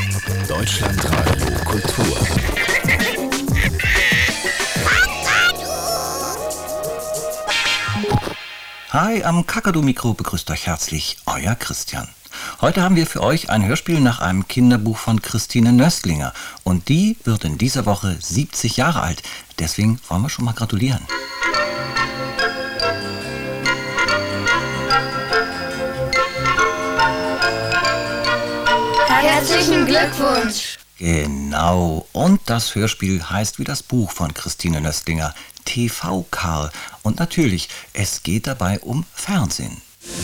Deutschlandradio Kultur. Hi, am Kakadu-Mikro begrüßt euch herzlich euer Christian. Heute haben wir für euch ein Hörspiel nach einem Kinderbuch von Christine Nöstlinger. Und die wird in dieser Woche 70 Jahre alt. Deswegen wollen wir schon mal gratulieren. Herzlichen Glückwunsch! Genau, und das Hörspiel heißt wie das Buch von Christine Nöstlinger, TV Karl. Und natürlich, es geht dabei um Fernsehen.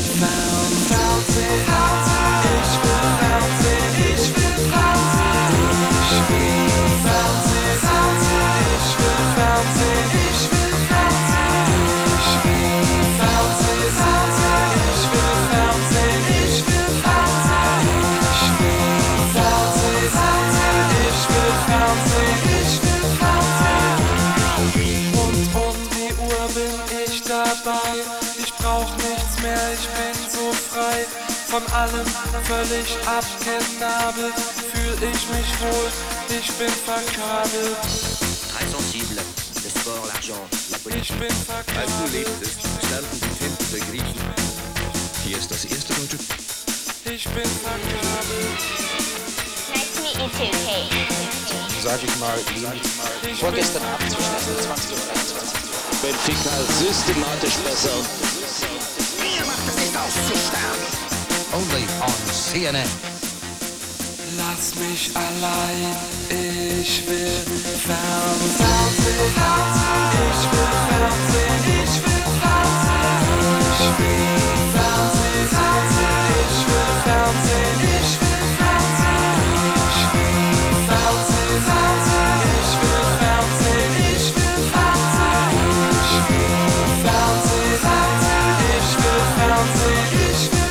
Ich brauch nichts mehr, ich bin so frei. Von allem völlig abgenabelt. Fühl ich mich wohl, ich bin verkabelt. Très sensible, le sport, l'argent, la politique. Ich bin verkabelt. Als du lebtest, standen die Tinten der Griechen. Hier ist das erste deutsche. Ich bin verkabelt. Nice to meet you too, Kate. Sag ich mal, Vorgestern Abend zwischen 20 und 23. Benfica systematisch besser. Mir macht es nicht auszusterben. Only on CNN. Lass mich allein, ich will Fernsehen. Ich will Fernsehen, ich will Fernsehen. Ich will Fernsehen, ich will Fernsehen, ich will Fernsehen. Ich will Fernsehen, ich will Fernsehen, ich will Fernsehen. Ich will Fernsehen, ich will Fernsehen, ich will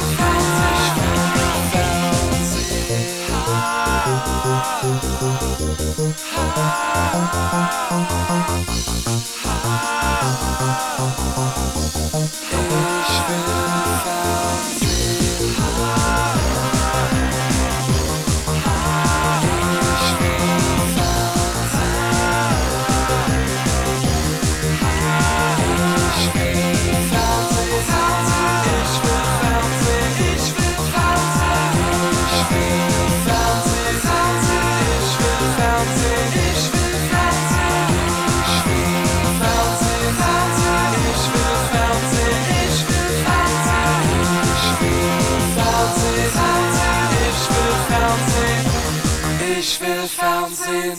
Fernsehen.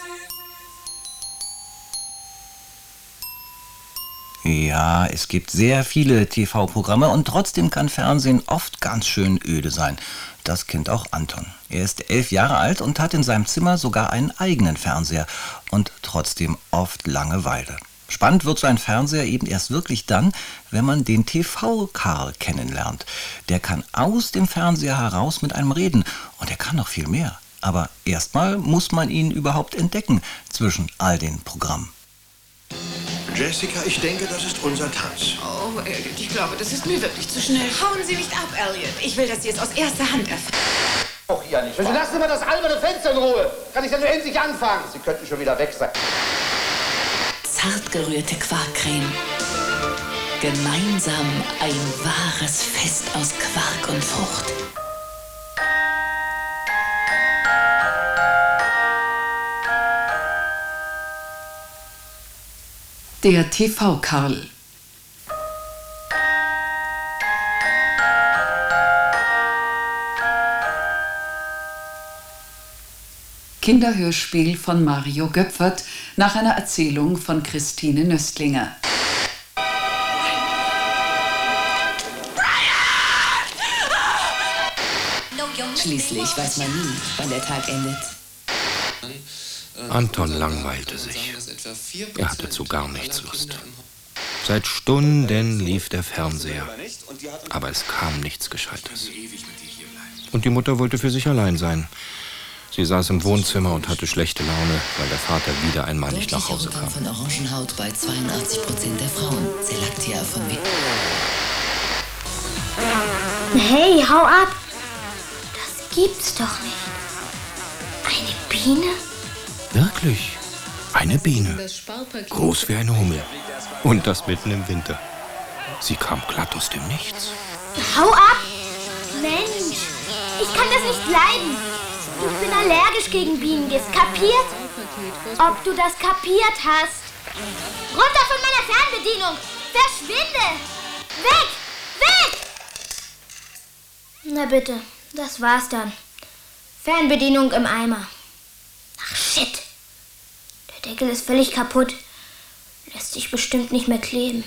Ja, es gibt sehr viele TV-Programme und trotzdem kann Fernsehen oft ganz schön öde sein. Das kennt auch Anton. Er ist 11 Jahre alt und hat in seinem Zimmer sogar einen eigenen Fernseher und trotzdem oft Langeweile. Spannend wird so ein Fernseher eben erst wirklich dann, wenn man den TV-Karl kennenlernt. Der kann aus dem Fernseher heraus mit einem reden und er kann noch viel mehr. Aber erstmal muss man ihn überhaupt entdecken zwischen all den Programmen. Jessica, ich denke, das ist unser Tanz. Oh, Elliot, ich glaube, das ist mir wirklich zu schnell. Hauen Sie nicht ab, Elliot. Ich will, dass Sie es aus erster Hand erfahren. Auch ja nicht. Bitte lassen Sie mal das alberne Fenster in Ruhe. Kann ich denn nur endlich anfangen? Sie könnten schon wieder weg sein. Zart gerührte Quarkcreme. Gemeinsam ein wahres Fest aus Quark und Frucht. Der TV-Karl. Kinderhörspiel von Mario Göpfert nach einer Erzählung von Christine Nöstlinger. Schließlich weiß man nie, wann der Tag endet. Anton langweilte sich. Er hatte zu gar nichts Lust. Seit Stunden lief der Fernseher, aber es kam nichts Gescheites. Und die Mutter wollte für sich allein sein. Sie saß im Wohnzimmer und hatte schlechte Laune, weil der Vater wieder einmal nicht nach Hause kam. Von Orangenhaut bei 82% der Frauen. Selaktia von Hey, hau ab! Das gibt's doch nicht. Eine Biene? Wirklich, eine Biene. Groß wie eine Hummel. Und das mitten im Winter. Sie kam glatt aus dem Nichts. Hau ab! Mensch, ich kann das nicht leiden. Ich bin allergisch gegen Bienengift. Kapiert? Ob du das kapiert hast? Runter von meiner Fernbedienung! Verschwinde! Weg! Weg! Na bitte, das war's dann. Fernbedienung im Eimer. Ach shit! Der Deckel ist völlig kaputt. Lässt sich bestimmt nicht mehr kleben.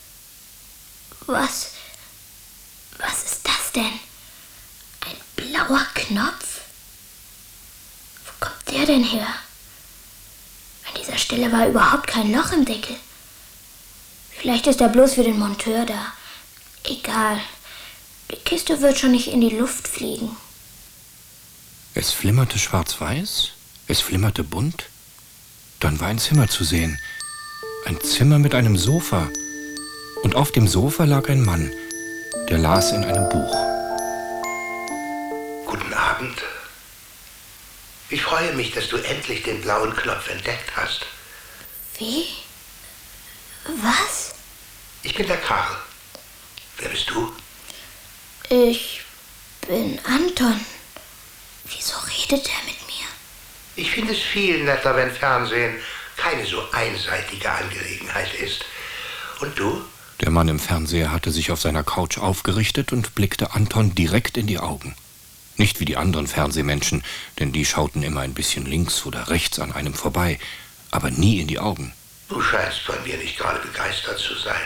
Was ist das denn? Ein blauer Knopf? Wo kommt der denn her? An dieser Stelle war überhaupt kein Loch im Deckel. Vielleicht ist er bloß für den Monteur da. Egal. Die Kiste wird schon nicht in die Luft fliegen. Es flimmerte schwarz-weiß, es flimmerte bunt. Dann war ein Zimmer zu sehen. Ein Zimmer mit einem Sofa. Und auf dem Sofa lag ein Mann, der las in einem Buch. Guten Abend. Ich freue mich, dass du endlich den blauen Knopf entdeckt hast. Wie? Was? Ich bin der Karl. Wer bist du? Ich bin Anton. Wieso redet er mit mir? Ich finde es viel netter, wenn Fernsehen keine so einseitige Angelegenheit ist. Und du? Der Mann im Fernseher hatte sich auf seiner Couch aufgerichtet und blickte Anton direkt in die Augen. Nicht wie die anderen Fernsehmenschen, denn die schauten immer ein bisschen links oder rechts an einem vorbei, aber nie in die Augen. Du scheinst von mir nicht gerade begeistert zu sein.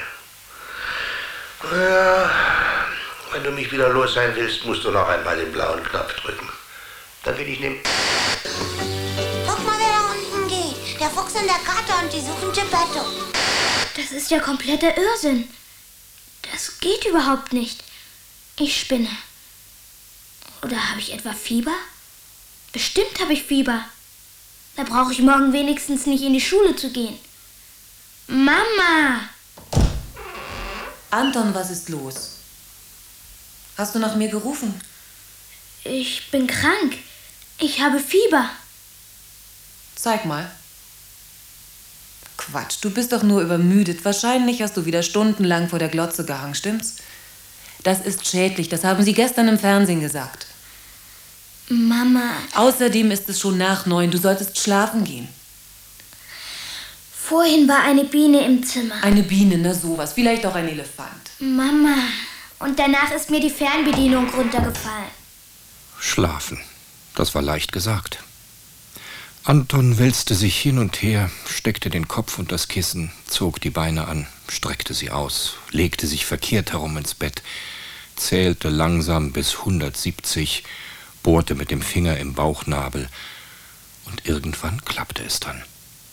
Ja, wenn du mich wieder los sein willst, musst du noch einmal den blauen Knopf drücken. Dann will ich nehmen. Guck mal, wer da unten geht. Der Fuchs und der Kater und die suchen Geppetto. Das ist ja kompletter Irrsinn. Das geht überhaupt nicht. Ich spinne. Oder habe ich etwa Fieber? Bestimmt habe ich Fieber. Da brauche ich morgen wenigstens nicht in die Schule zu gehen. Mama! Anton, was ist los? Hast du nach mir gerufen? Ich bin krank. Ich habe Fieber. Zeig mal. Quatsch, du bist doch nur übermüdet. Wahrscheinlich hast du wieder stundenlang vor der Glotze gehangen, stimmt's? Das ist schädlich, das haben sie gestern im Fernsehen gesagt. Mama. Außerdem ist es schon nach 9, du solltest schlafen gehen. Vorhin war eine Biene im Zimmer. Eine Biene, na sowas, vielleicht auch ein Elefant. Mama, und danach ist mir die Fernbedienung runtergefallen. Schlafen, das war leicht gesagt. Anton wälzte sich hin und her, steckte den Kopf unter das Kissen, zog die Beine an, streckte sie aus, legte sich verkehrt herum ins Bett, zählte langsam bis 170, bohrte mit dem Finger im Bauchnabel und irgendwann klappte es dann.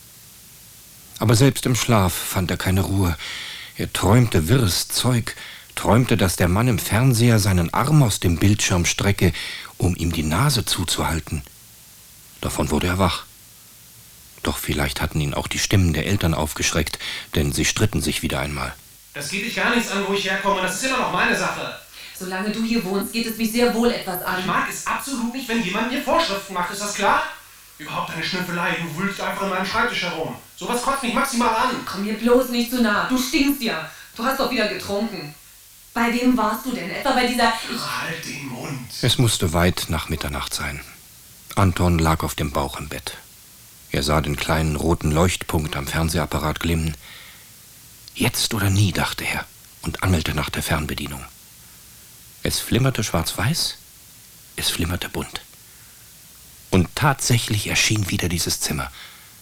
Aber selbst im Schlaf fand er keine Ruhe. Er träumte wirres Zeug, träumte, dass der Mann im Fernseher seinen Arm aus dem Bildschirm strecke, um ihm die Nase zuzuhalten. Davon wurde er wach. Doch vielleicht hatten ihn auch die Stimmen der Eltern aufgeschreckt, denn sie stritten sich wieder einmal. Das geht dich gar nichts an, wo ich herkomme. Das ist immer noch meine Sache. Solange du hier wohnst, geht es mich sehr wohl etwas an. Ich mag es absolut nicht, wenn jemand mir Vorschriften macht. Ist das klar? Überhaupt eine Schnüffelei. Du wühlst einfach in meinem Schreibtisch herum. Sowas kotzt mich maximal an. Komm mir bloß nicht zu nah. Du stinkst ja. Du hast doch wieder getrunken. Bei wem warst du denn? Etwa bei dieser... Halt den Mund. Es musste weit nach Mitternacht sein. Anton lag auf dem Bauch im Bett. Er sah den kleinen roten Leuchtpunkt am Fernsehapparat glimmen. Jetzt oder nie, dachte er und angelte nach der Fernbedienung. Es flimmerte schwarz-weiß, es flimmerte bunt. Und tatsächlich erschien wieder dieses Zimmer.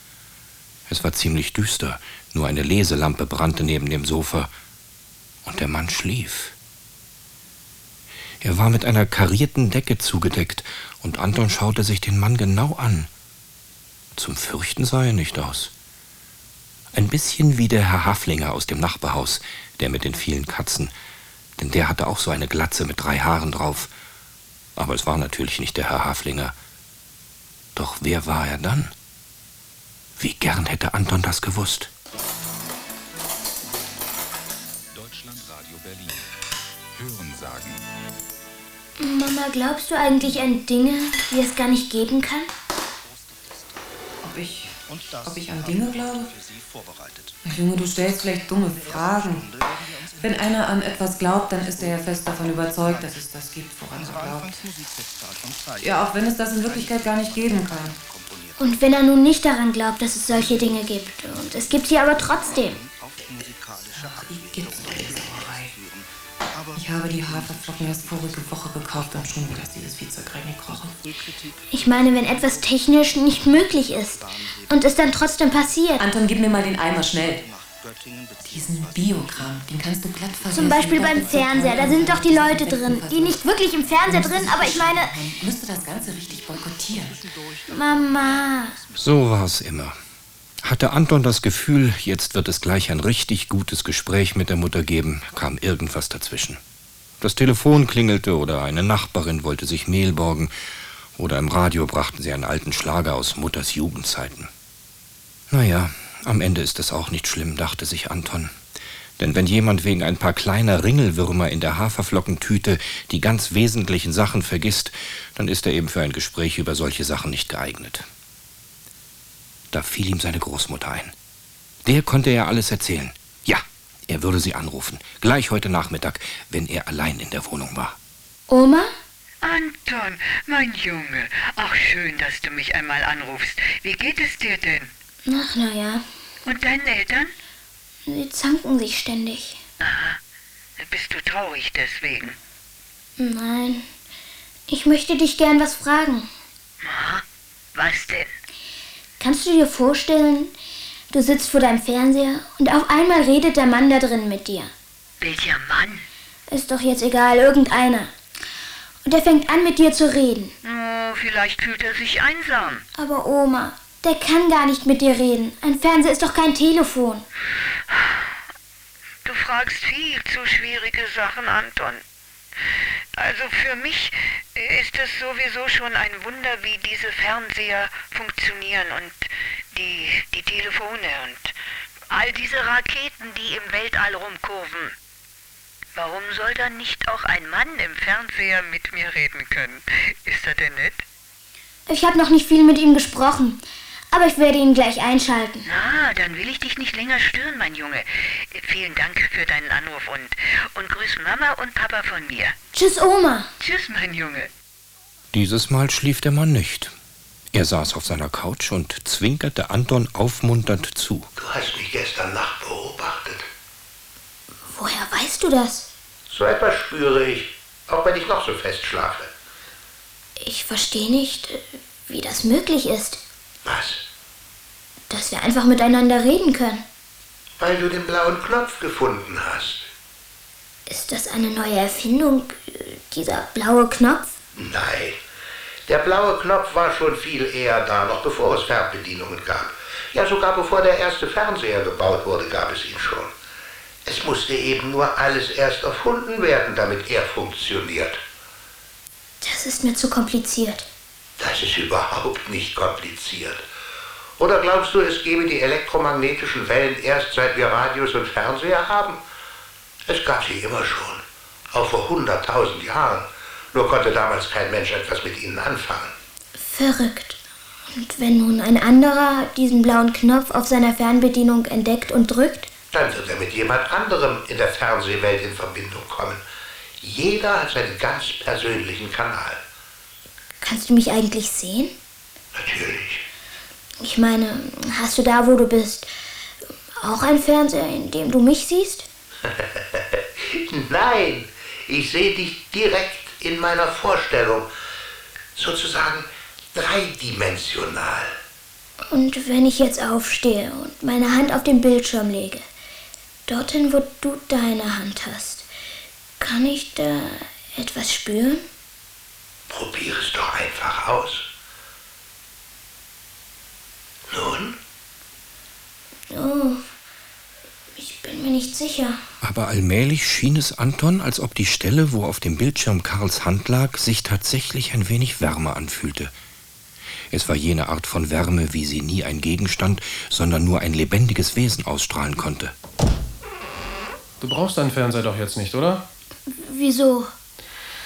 Es war ziemlich düster, nur eine Leselampe brannte neben dem Sofa und der Mann schlief. Er war mit einer karierten Decke zugedeckt und Anton schaute sich den Mann genau an. Zum Fürchten sah er nicht aus. Ein bisschen wie der Herr Haflinger aus dem Nachbarhaus, der mit den vielen Katzen, denn der hatte auch so eine Glatze mit 3 Haaren drauf. Aber es war natürlich nicht der Herr Haflinger. Doch wer war er dann? Wie gern hätte Anton das gewusst. Deutschlandradio Berlin. Hörensagen. Mama, glaubst du eigentlich an Dinge, die es gar nicht geben kann? Ob ich an Dinge glaube? Junge, du stellst vielleicht dumme Fragen. Wenn einer an etwas glaubt, dann ist er ja fest davon überzeugt, dass es das gibt, woran er glaubt. Ja, auch wenn es das in Wirklichkeit gar nicht geben kann. Und wenn er nun nicht daran glaubt, dass es solche Dinge gibt, und es gibt sie aber trotzdem. Wie gibt's doch die Sauerei? Ich habe die Haferflocken erst vorige Woche gekauft und schon wieder ist dieses Viehzeug reingekrochen. Ich meine, wenn etwas technisch nicht möglich ist und es dann trotzdem passiert. Anton, gib mir mal den Eimer, schnell. Diesen Biokram, den kannst du glatt vergessen. Zum Beispiel beim Fernseher, da sind doch die Leute drin, die nicht wirklich im Fernseher drin, aber ich meine... Man müsste das Ganze richtig boykottieren. Mama. So war es immer. Hatte Anton das Gefühl, jetzt wird es gleich ein richtig gutes Gespräch mit der Mutter geben, kam irgendwas dazwischen. Das Telefon klingelte oder eine Nachbarin wollte sich Mehl borgen oder im Radio brachten sie einen alten Schlager aus Mutters Jugendzeiten. Naja, am Ende ist es auch nicht schlimm, dachte sich Anton. Denn wenn jemand wegen ein paar kleiner Ringelwürmer in der Haferflockentüte die ganz wesentlichen Sachen vergisst, dann ist er eben für ein Gespräch über solche Sachen nicht geeignet. Da fiel ihm seine Großmutter ein. Der konnte er alles erzählen. Ja, er würde sie anrufen. Gleich heute Nachmittag, wenn er allein in der Wohnung war. Oma? Anton, mein Junge. Ach, schön, dass du mich einmal anrufst. Wie geht es dir denn? Ach, na ja. Und deinen Eltern? Sie zanken sich ständig. Aha. Bist du traurig deswegen? Nein. Ich möchte dich gern was fragen. Aha. Was denn? Kannst du dir vorstellen, du sitzt vor deinem Fernseher und auf einmal redet der Mann da drin mit dir? Welcher Mann? Ist doch jetzt egal, irgendeiner. Und er fängt an, mit dir zu reden. Oh, vielleicht fühlt er sich einsam. Aber Oma, der kann gar nicht mit dir reden. Ein Fernseher ist doch kein Telefon. Du fragst viel zu schwierige Sachen, Anton. Also für mich ist es sowieso schon ein Wunder, wie diese Fernseher funktionieren und die Telefone und all diese Raketen, die im Weltall rumkurven. Warum soll dann nicht auch ein Mann im Fernseher mit mir reden können? Ist er denn nett? Ich habe noch nicht viel mit ihm gesprochen, aber ich werde ihn gleich einschalten. Na, dann will ich dich nicht länger stören, mein Junge. Vielen Dank für deinen Anruf und grüß Mama und Papa von mir. Tschüss, Oma. Tschüss, mein Junge. Dieses Mal schlief der Mann nicht. Er saß auf seiner Couch und zwinkerte Anton aufmunternd zu. Du hast mich gestern Nacht beobachtet. Woher weißt du das? So etwas spüre ich, auch wenn ich noch so fest schlafe. Ich verstehe nicht, wie das möglich ist. Was? Dass wir einfach miteinander reden können. Weil du den blauen Knopf gefunden hast. Ist das eine neue Erfindung, dieser blaue Knopf? Nein. Der blaue Knopf war schon viel eher da, noch bevor es Fernbedienungen gab. Ja, sogar bevor der erste Fernseher gebaut wurde, gab es ihn schon. Es musste eben nur alles erst erfunden werden, damit er funktioniert. Das ist mir zu kompliziert. Das ist überhaupt nicht kompliziert. Oder glaubst du, es gäbe die elektromagnetischen Wellen erst seit wir Radios und Fernseher haben? Es gab sie immer schon, auch vor 100.000 Jahren. Nur konnte damals kein Mensch etwas mit ihnen anfangen. Verrückt. Und wenn nun ein anderer diesen blauen Knopf auf seiner Fernbedienung entdeckt und drückt? Dann wird er mit jemand anderem in der Fernsehwelt in Verbindung kommen. Jeder hat seinen ganz persönlichen Kanal. Kannst du mich eigentlich sehen? Natürlich. Ich meine, hast du da, wo du bist, auch ein Fernseher, in dem du mich siehst? Nein, ich sehe dich direkt in meiner Vorstellung. Sozusagen dreidimensional. Und wenn ich jetzt aufstehe und meine Hand auf den Bildschirm lege, dorthin, wo du deine Hand hast, kann ich da etwas spüren? Probier es doch einfach aus. Nun? Oh, ich bin mir nicht sicher. Aber allmählich schien es Anton, als ob die Stelle, wo auf dem Bildschirm Karls Hand lag, sich tatsächlich ein wenig wärmer anfühlte. Es war jene Art von Wärme, wie sie nie ein Gegenstand, sondern nur ein lebendiges Wesen ausstrahlen konnte. Du brauchst deinen Fernseher doch jetzt nicht, oder? Wieso?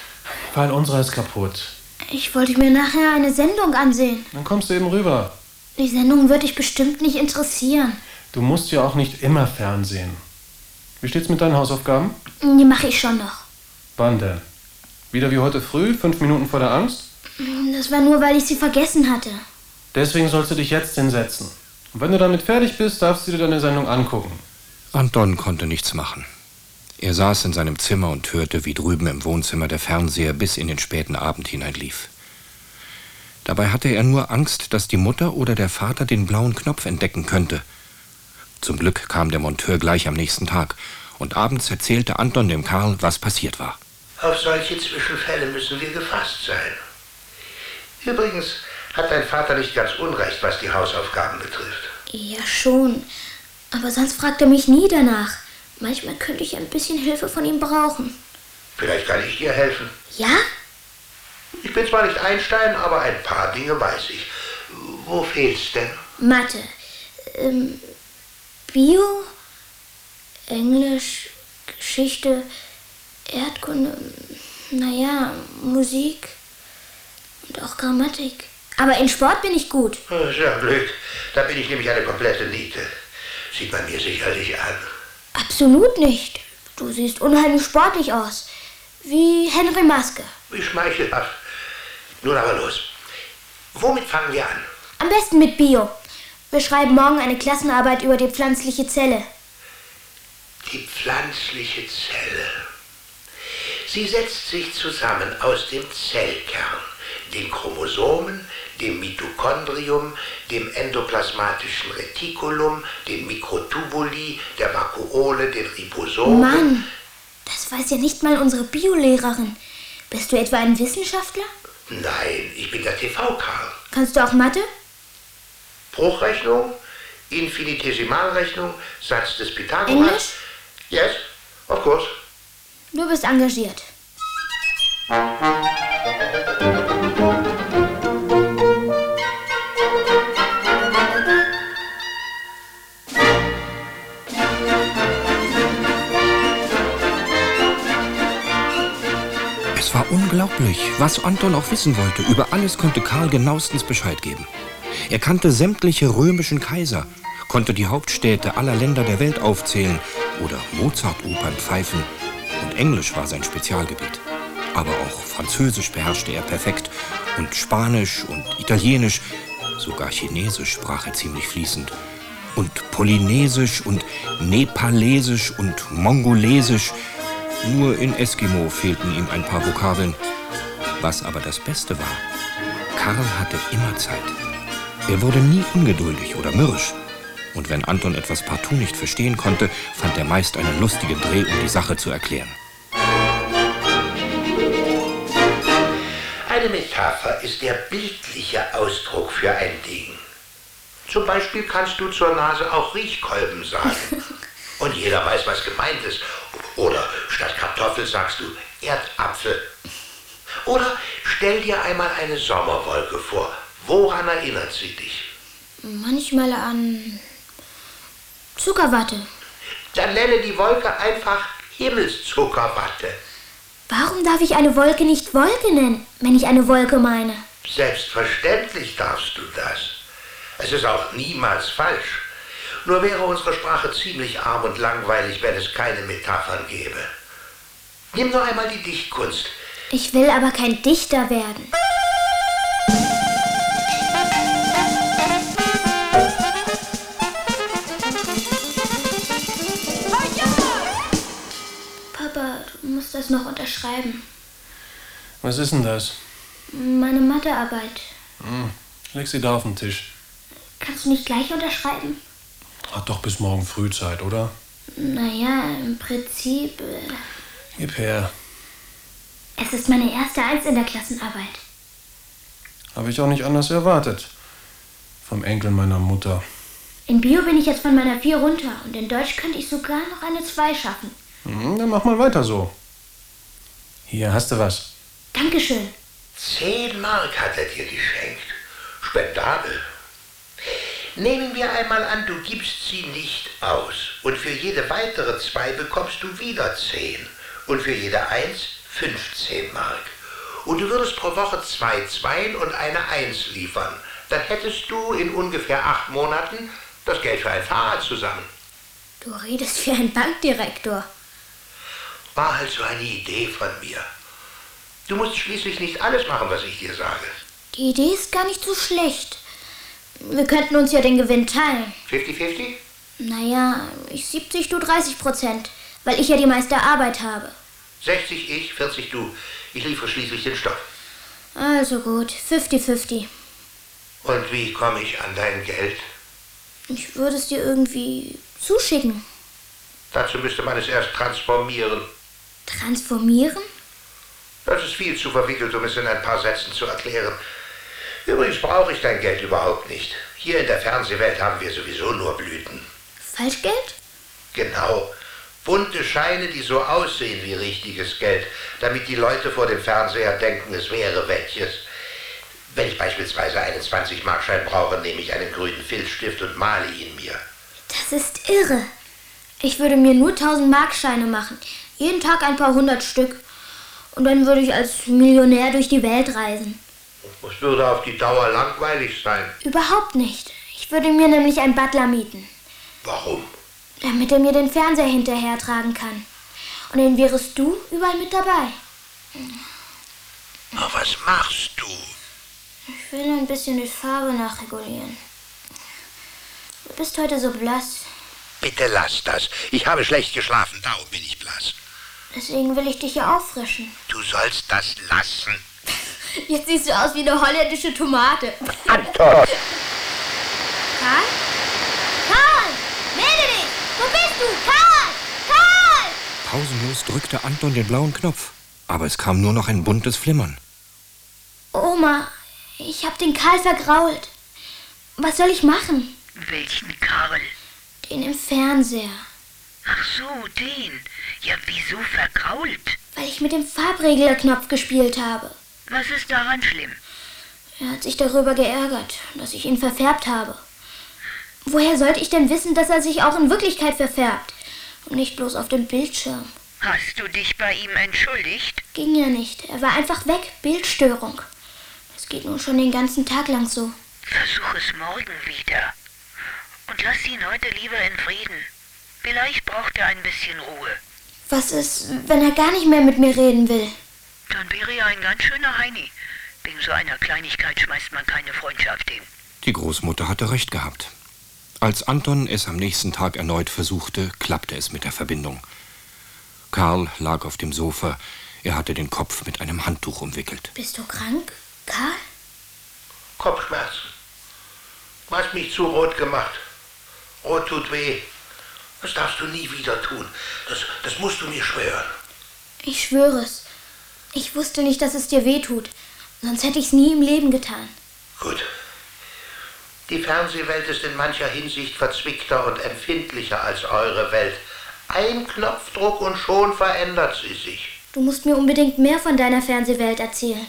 Weil unserer ist kaputt. Ich wollte mir nachher eine Sendung ansehen. Dann kommst du eben rüber. Die Sendung würde dich bestimmt nicht interessieren. Du musst ja auch nicht immer Fernsehen. Wie steht's mit deinen Hausaufgaben? Die mache ich schon noch. Wann denn? Wieder wie heute früh, 5 Minuten vor der Angst? Das war nur, weil ich sie vergessen hatte. Deswegen sollst du dich jetzt hinsetzen. Und wenn du damit fertig bist, darfst du dir deine Sendung angucken. Anton konnte nichts machen. Er saß in seinem Zimmer und hörte, wie drüben im Wohnzimmer der Fernseher bis in den späten Abend hinein lief. Dabei hatte er nur Angst, dass die Mutter oder der Vater den blauen Knopf entdecken könnte. Zum Glück kam der Monteur gleich am nächsten Tag und abends erzählte Anton dem Karl, was passiert war. Auf solche Zwischenfälle müssen wir gefasst sein. Übrigens hat dein Vater nicht ganz unrecht, was die Hausaufgaben betrifft. Ja, schon. Aber sonst fragt er mich nie danach. Manchmal könnte ich ein bisschen Hilfe von ihm brauchen. Vielleicht kann ich dir helfen. Ja? Ich bin zwar nicht Einstein, aber ein paar Dinge weiß ich. Wo fehlt's denn? Mathe. Bio, Englisch, Geschichte, Erdkunde, Musik und auch Grammatik. Aber in Sport bin ich gut. Oh, sehr Glück. Da bin ich nämlich eine komplette Niete. Sieht man mir sicherlich an. Absolut nicht. Du siehst unheimlich sportlich aus. Wie Henry Maske. Wie schmeichelhaft. Nun aber los. Womit fangen wir an? Am besten mit Bio. Wir schreiben morgen eine Klassenarbeit über die pflanzliche Zelle. Die pflanzliche Zelle. Sie setzt sich zusammen aus dem Zellkern, den Chromosomen, dem Mitochondrium, dem endoplasmatischen Retikulum, den Mikrotubuli, der Vakuole, den Ribosomen. Mann, das weiß ja nicht mal unsere Biolehrerin. Bist du etwa ein Wissenschaftler? Nein, ich bin der TV-Karl. Kannst du auch Mathe? Bruchrechnung, Infinitesimalrechnung, Satz des Pythagoras. Englisch? Yes, of course. Du bist engagiert. Es war unglaublich, was Anton auch wissen wollte. Über alles konnte Karl genauestens Bescheid geben. Er kannte sämtliche römischen Kaiser, konnte die Hauptstädte aller Länder der Welt aufzählen oder Mozart-Opern pfeifen. Und Englisch war sein Spezialgebiet. Aber auch Französisch beherrschte er perfekt und Spanisch und Italienisch, sogar Chinesisch sprach er ziemlich fließend. Und Polynesisch und Nepalesisch und Mongolesisch. Nur in Eskimo fehlten ihm ein paar Vokabeln. Was aber das Beste war, Karl hatte immer Zeit. Er wurde nie ungeduldig oder mürrisch. Und wenn Anton etwas partout nicht verstehen konnte, fand er meist einen lustigen Dreh, um die Sache zu erklären. Eine Metapher ist der bildliche Ausdruck für ein Ding. Zum Beispiel kannst du zur Nase auch Riechkolben sagen. Und jeder weiß, was gemeint ist. Oder statt Kartoffel sagst du Erdapfel. Oder stell dir einmal eine Sommerwolke vor. Woran erinnert sie dich? Manchmal an Zuckerwatte. Dann nenne die Wolke einfach Himmelszuckerwatte. Warum darf ich eine Wolke nicht Wolke nennen, wenn ich eine Wolke meine? Selbstverständlich darfst du das. Es ist auch niemals falsch. Nur wäre unsere Sprache ziemlich arm und langweilig, wenn es keine Metaphern gäbe. Nimm nur einmal die Dichtkunst. Ich will aber kein Dichter werden. Papa, du musst das noch unterschreiben. Was ist denn das? Meine Mathearbeit. Leg sie da auf den Tisch. Kannst du nicht gleich unterschreiben? Hat doch bis morgen früh Zeit, oder? Naja, im Prinzip... Gib her. Es ist meine erste Eins in der Klassenarbeit. Habe ich auch nicht anders erwartet. Vom Enkel meiner Mutter. In Bio bin ich jetzt von meiner 4 runter und in Deutsch könnte ich sogar noch eine 2 schaffen. Dann mach mal weiter so. Hier, hast du was? Dankeschön. 10 Mark hat er dir geschenkt. Spendabel. Nehmen wir einmal an, du gibst sie nicht aus. Und für jede weitere 2 bekommst du wieder 10. Und für jede 1 15 Mark. Und du würdest pro Woche 2 Zweien und eine 1 liefern. dann hättest du in ungefähr 8 Monaten das Geld für ein Fahrrad zusammen. Du redest wie ein Bankdirektor. War halt so eine Idee von mir. Du musst schließlich nicht alles machen, was ich dir sage. Die Idee ist gar nicht so schlecht. Wir könnten uns ja den Gewinn teilen. 50-50? Naja, ich 70, du 30%, weil ich ja die meiste Arbeit habe. 60 ich, 40 du. Ich liefere schließlich den Stoff. Also gut, 50-50. Und wie komme ich an dein Geld? Ich würde es dir irgendwie zuschicken. Dazu müsste man es erst transformieren. Transformieren? Das ist viel zu verwickelt, um es in ein paar Sätzen zu erklären. Übrigens brauche ich dein Geld überhaupt nicht. Hier in der Fernsehwelt haben wir sowieso nur Blüten. Falschgeld? Genau. Bunte Scheine, die so aussehen wie richtiges Geld, damit die Leute vor dem Fernseher denken, es wäre welches. Wenn ich beispielsweise einen 20-Mark-Schein brauche, nehme ich einen grünen Filzstift und male ihn mir. Das ist irre. Ich würde mir nur 1000-Mark-Scheine machen. Jeden Tag ein paar 100 Stück. Und dann würde ich als Millionär durch die Welt reisen. Das würde auf die Dauer langweilig sein. Überhaupt nicht. Ich würde mir nämlich einen Butler mieten. Warum? Damit er mir den Fernseher hinterher tragen kann. Und dann wärst du überall mit dabei. Aber was machst du? Ich will ein bisschen die Farbe nachregulieren. Du bist heute so blass. Bitte lass das. Ich habe schlecht geschlafen, darum bin ich blass. Deswegen will ich dich ja auffrischen. Du sollst das lassen. Jetzt siehst du aus wie eine holländische Tomate. Anton! Karl? Karl! Melde dich! Wo bist du? Karl! Karl! Pausenlos drückte Anton den blauen Knopf, aber es kam nur noch ein buntes Flimmern. Oma, ich hab den Karl vergrault. Was soll ich machen? Welchen Karl? Den im Fernseher. Ach so, den. Ja, wieso vergrault? Weil ich mit dem Farbreglerknopf gespielt habe. Was ist daran schlimm? Er hat sich darüber geärgert, dass ich ihn verfärbt habe. Woher sollte ich denn wissen, dass er sich auch in Wirklichkeit verfärbt? Und nicht bloß auf dem Bildschirm. Hast du dich bei ihm entschuldigt? Ging ja nicht. Er war einfach weg. Bildstörung. Das geht nun schon den ganzen Tag lang so. Versuch es morgen wieder. Und lass ihn heute lieber in Frieden. Vielleicht braucht er ein bisschen Ruhe. Was ist, wenn er gar nicht mehr mit mir reden will? Dann wäre er ein ganz schöner Heini. Wegen so einer Kleinigkeit schmeißt man keine Freundschaft hin. Die Großmutter hatte recht gehabt. Als Anton es am nächsten Tag erneut versuchte, klappte es mit der Verbindung. Karl lag auf dem Sofa. Er hatte den Kopf mit einem Handtuch umwickelt. Bist du krank, Karl? Kopfschmerzen. Du hast mich zu rot gemacht. Rot tut weh. Das darfst du nie wieder tun. Das musst du mir schwören. Ich schwöre es. Ich wusste nicht, dass es dir weh tut. Sonst hätte ich es nie im Leben getan. Gut. Die Fernsehwelt ist in mancher Hinsicht verzwickter und empfindlicher als eure Welt. Ein Knopfdruck und schon verändert sie sich. Du musst mir unbedingt mehr von deiner Fernsehwelt erzählen.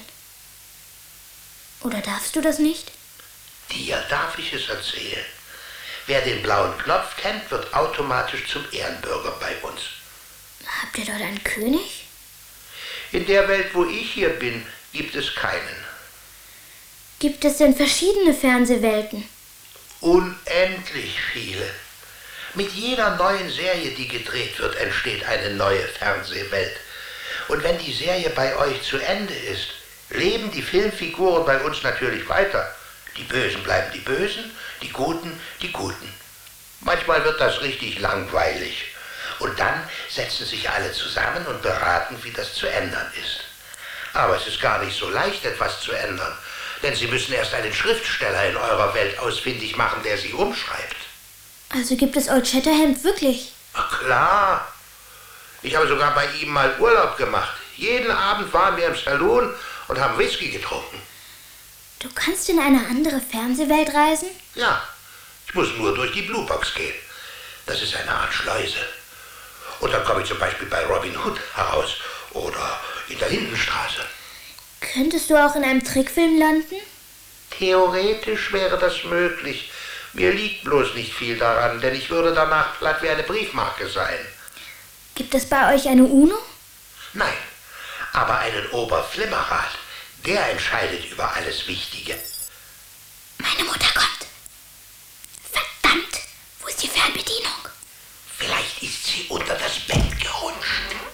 Oder darfst du das nicht? Dir darf ich es erzählen. Wer den blauen Knopf kennt, wird automatisch zum Ehrenbürger bei uns. Habt ihr dort einen König? In der Welt, wo ich hier bin, gibt es keinen. Gibt es denn verschiedene Fernsehwelten? Unendlich viele. Mit jeder neuen Serie, die gedreht wird, entsteht eine neue Fernsehwelt. Und wenn die Serie bei euch zu Ende ist, leben die Filmfiguren bei uns natürlich weiter. Die Bösen bleiben die Bösen, die Guten die Guten. Manchmal wird das richtig langweilig. Und dann setzen sich alle zusammen und beraten, wie das zu ändern ist. Aber es ist gar nicht so leicht, etwas zu ändern. Denn Sie müssen erst einen Schriftsteller in eurer Welt ausfindig machen, der sie umschreibt. Also gibt es Old Shatterhand wirklich? Ach klar. Ich habe sogar bei ihm mal Urlaub gemacht. Jeden Abend waren wir im Salon und haben Whisky getrunken. Du kannst in eine andere Fernsehwelt reisen? Ja, ich muss nur durch die Bluebox gehen. Das ist eine Art Schleuse. Und dann komme ich zum Beispiel bei Robin Hood heraus oder in der Lindenstraße. Könntest du auch in einem Trickfilm landen? Theoretisch wäre das möglich. Mir liegt bloß nicht viel daran, denn ich würde danach platt wie eine Briefmarke sein. Gibt es bei euch eine UNO? Nein, aber einen Oberflimmerrat. Der entscheidet über alles Wichtige. Meine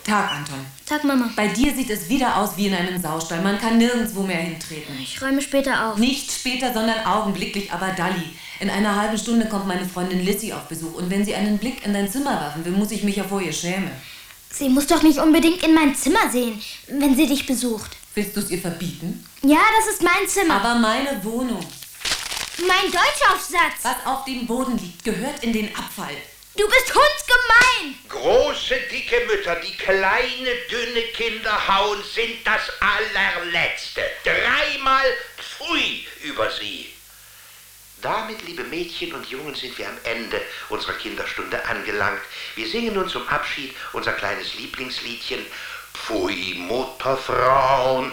Tag, Anton. Tag, Mama. Bei dir sieht es wieder aus wie in einem Saustall. Man kann nirgendwo mehr hintreten. Ich räume später auf. Nicht später, sondern augenblicklich. Aber Dalli, in einer halben Stunde kommt meine Freundin Lissy auf Besuch. Und wenn sie einen Blick in dein Zimmer werfen will, muss ich mich ja vor ihr schämen. Sie muss doch nicht unbedingt in mein Zimmer sehen, wenn sie dich besucht. Willst du es ihr verbieten? Ja, das ist mein Zimmer. Aber meine Wohnung. Mein Deutschaufsatz. Was auf dem Boden liegt, gehört in den Abfall. Du bist hundsgemein. Große, dicke Mütter, die kleine, dünne Kinder hauen, sind das allerletzte. 3-mal Pfui über sie. Damit, liebe Mädchen und Jungen, sind wir am Ende unserer Kinderstunde angelangt. Wir singen nun zum Abschied unser kleines Lieblingsliedchen. Pfui Mutterfrauen,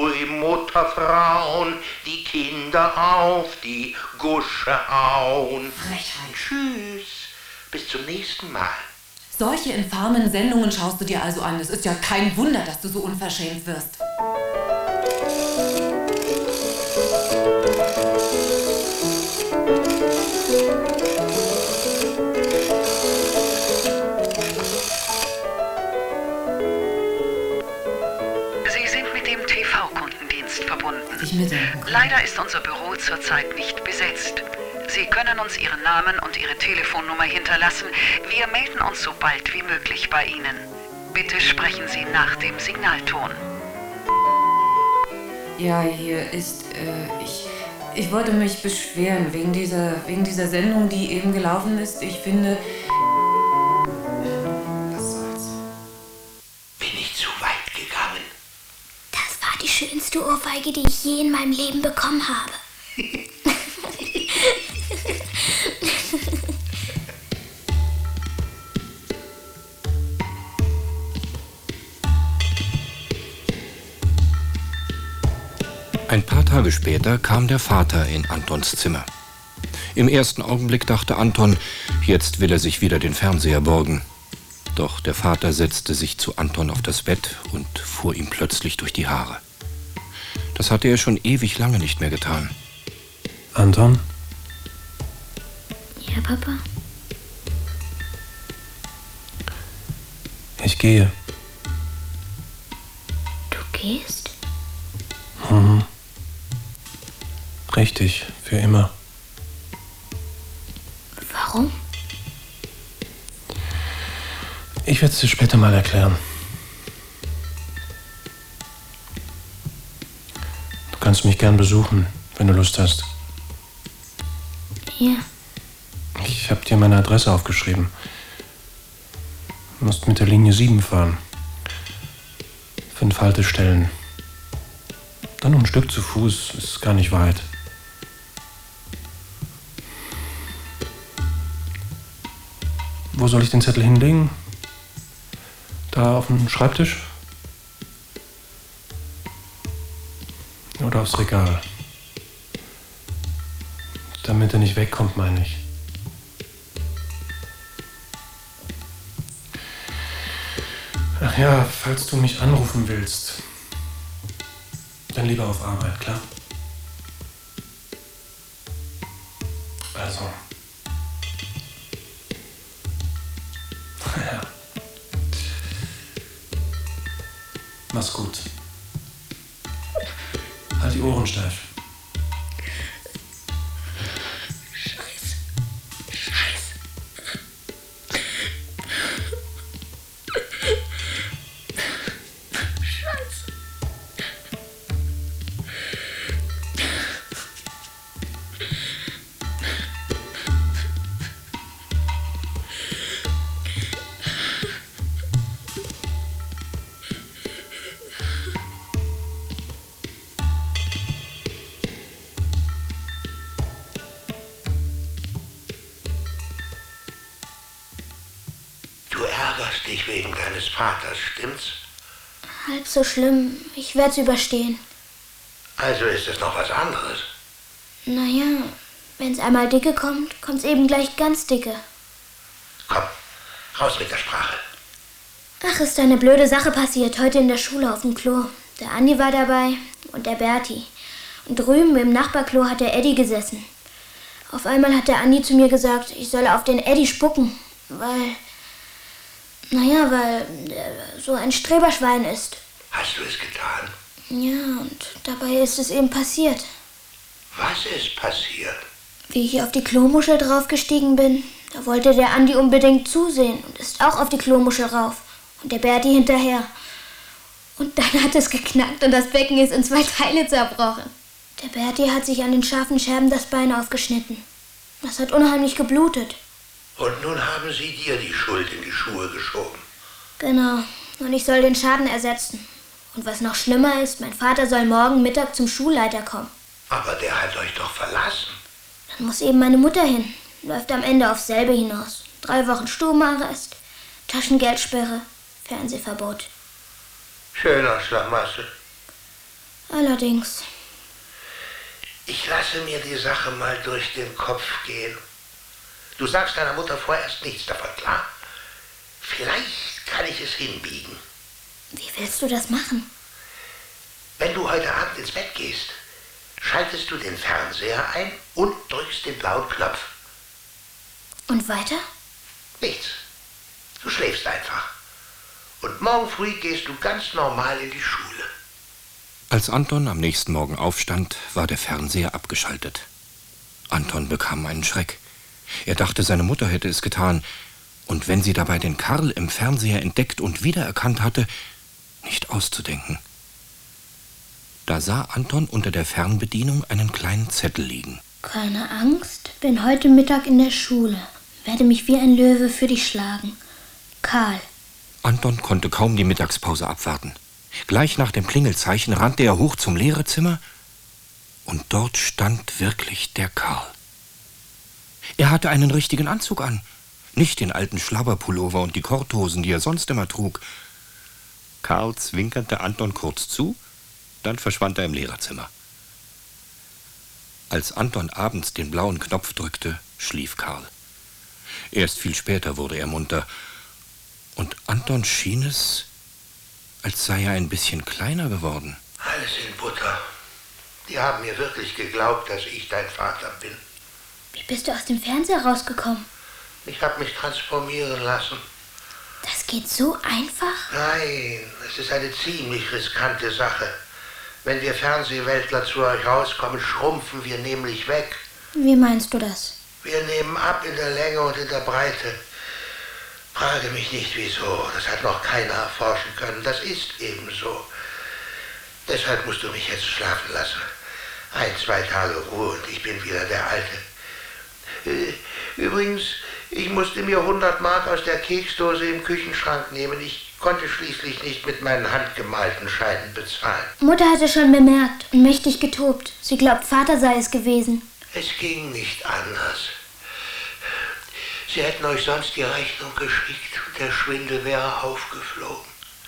die Kinder auf die Gusche hauen. Frechheit. Tschüss, bis zum nächsten Mal. Solche infamen Sendungen schaust du dir also an. Es ist ja kein Wunder, dass du so unverschämt wirst. Leider ist unser Büro zurzeit nicht besetzt. Sie können uns Ihren Namen und Ihre Telefonnummer hinterlassen. Wir melden uns so bald wie möglich bei Ihnen. Bitte sprechen Sie nach dem Signalton. Ja, hier ist, ich wollte mich beschweren wegen dieser Sendung, die eben gelaufen ist. Ich finde... Was soll's? Bin ich zu weit gegangen? Das war die schönste Ohrfeige, die ich je in meinem Leben bekommen habe. Ein paar Tage später kam der Vater in Antons Zimmer. Im ersten Augenblick dachte Anton, jetzt will er sich wieder den Fernseher borgen. Doch der Vater setzte sich zu Anton auf das Bett und fuhr ihm plötzlich durch die Haare. Das hatte er schon ewig lange nicht mehr getan. Anton? Ja, Papa? Ich gehe. Du gehst? Mhm. Richtig, für immer. Warum? Ich werde es dir später mal erklären. Du kannst mich gern besuchen, wenn du Lust hast. Ja. Ich habe dir meine Adresse aufgeschrieben. Du musst mit der Linie 7 fahren. 5 Haltestellen. Dann noch ein Stück zu Fuß, ist gar nicht weit. Wo soll ich den Zettel hinlegen? Da auf dem Schreibtisch? Oder aufs Regal? Damit er nicht wegkommt, meine ich. Ach ja, falls du mich anrufen willst, dann lieber auf Arbeit, klar? Also. Ja. Mach's gut. Halt die Ohren steif. Wegen deines Vaters, stimmt's? Halb so schlimm. Ich werde es überstehen. Also ist es noch was anderes? Naja, wenn es einmal dicke kommt, kommt's eben gleich ganz dicke. Komm, raus mit der Sprache. Ach, ist eine blöde Sache passiert, heute in der Schule auf dem Klo. Der Andi war dabei und der Berti. Und drüben im Nachbarklo hat der Eddie gesessen. Auf einmal hat der Andi zu mir gesagt, ich solle auf den Eddie spucken, weil... Naja, weil er so ein Streberschwein ist. Hast du es getan? Ja, und dabei ist es eben passiert. Was ist passiert? Wie ich auf die Klomuschel draufgestiegen bin, da wollte der Andi unbedingt zusehen und ist auch auf die Klomuschel rauf. Und der Berti hinterher. Und dann hat es geknackt und das Becken ist in 2 Teile zerbrochen. Der Berti hat sich an den scharfen Scherben das Bein aufgeschnitten. Das hat unheimlich geblutet. Und nun haben sie dir die Schuld in die Schuhe geschoben. Genau. Und ich soll den Schaden ersetzen. Und was noch schlimmer ist, mein Vater soll morgen Mittag zum Schulleiter kommen. Aber der hat euch doch verlassen. Dann muss eben meine Mutter hin. Läuft am Ende aufs selbe hinaus. 3 Wochen Stubenarrest, Taschengeldsperre, Fernsehverbot. Schöner Schlamassel. Allerdings. Ich lasse mir die Sache mal durch den Kopf gehen. Du sagst deiner Mutter vorerst nichts davon, klar? Vielleicht kann ich es hinbiegen. Wie willst du das machen? Wenn du heute Abend ins Bett gehst, schaltest du den Fernseher ein und drückst den blauen Knopf. Und weiter? Nichts. Du schläfst einfach. Und morgen früh gehst du ganz normal in die Schule. Als Anton am nächsten Morgen aufstand, war der Fernseher abgeschaltet. Anton bekam einen Schreck. Er dachte, seine Mutter hätte es getan. Und wenn sie dabei den Karl im Fernseher entdeckt und wiedererkannt hatte, nicht auszudenken. Da sah Anton unter der Fernbedienung einen kleinen Zettel liegen. Keine Angst, bin heute Mittag in der Schule. Werde mich wie ein Löwe für dich schlagen. Karl. Anton konnte kaum die Mittagspause abwarten. Gleich nach dem Klingelzeichen rannte er hoch zum Lehrerzimmer und dort stand wirklich der Karl. Er hatte einen richtigen Anzug an, nicht den alten Schlabberpullover und die Korthosen, die er sonst immer trug. Karl zwinkerte Anton kurz zu, dann verschwand er im Lehrerzimmer. Als Anton abends den blauen Knopf drückte, schlief Karl. Erst viel später wurde er munter. Und Anton schien es, als sei er ein bisschen kleiner geworden. Alles in Butter. Die haben mir wirklich geglaubt, dass ich dein Vater bin. Wie bist du aus dem Fernseher rausgekommen? Ich habe mich transformieren lassen. Das geht so einfach? Nein, es ist eine ziemlich riskante Sache. Wenn wir Fernsehweltler zu euch rauskommen, schrumpfen wir nämlich weg. Wie meinst du das? Wir nehmen ab in der Länge und in der Breite. Frage mich nicht, wieso. Das hat noch keiner erforschen können. Das ist eben so. Deshalb musst du mich jetzt schlafen lassen. 1, 2 Tage Ruhe und ich bin wieder der Alte. Übrigens, ich musste mir 100 Mark aus der Keksdose im Küchenschrank nehmen. Ich konnte schließlich nicht mit meinen handgemalten Scheinen bezahlen. Mutter hatte schon bemerkt und mächtig getobt. Sie glaubt, Vater sei es gewesen. Es ging nicht anders. Sie hätten euch sonst die Rechnung geschickt und der Schwindel wäre aufgeflogen.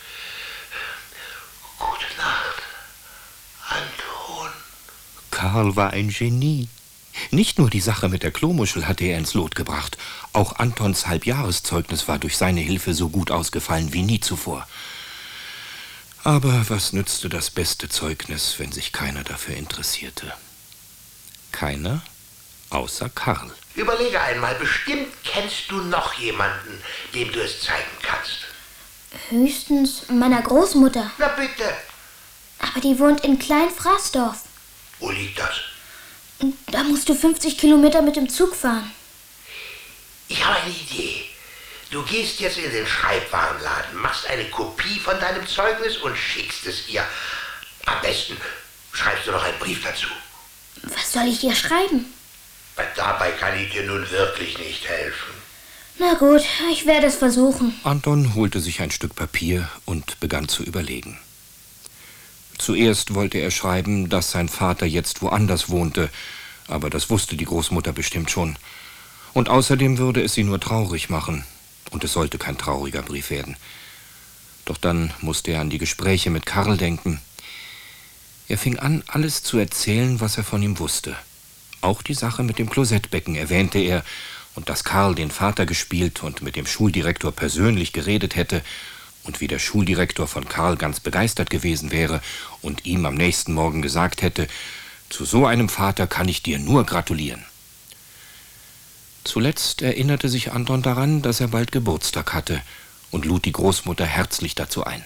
Gute Nacht, Anton. Karl war ein Genie. Nicht nur die Sache mit der Klomuschel hatte er ins Lot gebracht. Auch Antons Halbjahreszeugnis war durch seine Hilfe so gut ausgefallen wie nie zuvor. Aber was nützte das beste Zeugnis, wenn sich keiner dafür interessierte? Keiner außer Karl. Überlege einmal, bestimmt kennst du noch jemanden, dem du es zeigen kannst. Höchstens meiner Großmutter. Na bitte. Aber die wohnt in Klein-Fraßdorf. Wo liegt das? Da musst du 50 Kilometer mit dem Zug fahren. Ich habe eine Idee. Du gehst jetzt in den Schreibwarenladen, machst eine Kopie von deinem Zeugnis und schickst es ihr. Am besten schreibst du noch einen Brief dazu. Was soll ich ihr schreiben? Dabei kann ich dir nun wirklich nicht helfen. Na gut, ich werde es versuchen. Anton holte sich ein Stück Papier und begann zu überlegen. Zuerst wollte er schreiben, dass sein Vater jetzt woanders wohnte, aber das wusste die Großmutter bestimmt schon. Und außerdem würde es sie nur traurig machen, und es sollte kein trauriger Brief werden. Doch dann musste er an die Gespräche mit Karl denken. Er fing an, alles zu erzählen, was er von ihm wusste. Auch die Sache mit dem Klosettbecken erwähnte er, und dass Karl den Vater gespielt und mit dem Schuldirektor persönlich geredet hätte, und wie der Schuldirektor von Karl ganz begeistert gewesen wäre und ihm am nächsten Morgen gesagt hätte, zu so einem Vater kann ich dir nur gratulieren. Zuletzt erinnerte sich Anton daran, dass er bald Geburtstag hatte und lud die Großmutter herzlich dazu ein.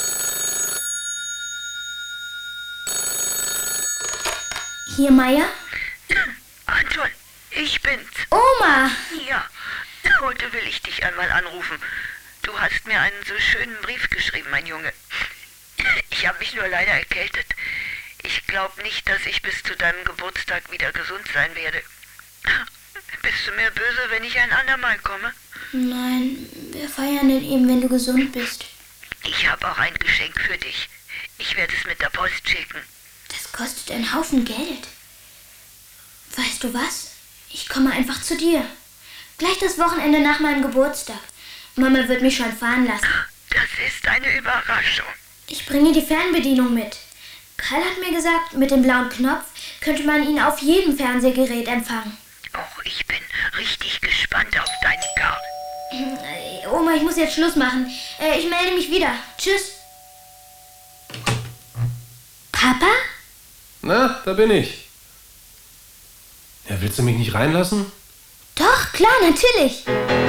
Hier, Meier? Anton, ich bin's. Oma! Ja, heute will ich dich einmal anrufen. Du hast mir einen so schönen Brief geschrieben, mein Junge. Ich habe mich nur leider erkältet. Ich glaube nicht, dass ich bis zu deinem Geburtstag wieder gesund sein werde. Bist du mir böse, wenn ich ein andermal komme? Nein, wir feiern den eben, wenn du gesund bist. Ich habe auch ein Geschenk für dich. Ich werde es mit der Post schicken. Das kostet einen Haufen Geld. Weißt du was? Ich komme einfach zu dir. Gleich das Wochenende nach meinem Geburtstag. Mama wird mich schon fahren lassen. Das ist eine Überraschung. Ich bringe die Fernbedienung mit. Karl hat mir gesagt, mit dem blauen Knopf könnte man ihn auf jedem Fernsehgerät empfangen. Oh, ich bin richtig gespannt auf deinen Karl. Oma, ich muss jetzt Schluss machen. Ich melde mich wieder. Tschüss. Papa? Na, da bin ich. Ja, willst du mich nicht reinlassen? Doch, klar, natürlich.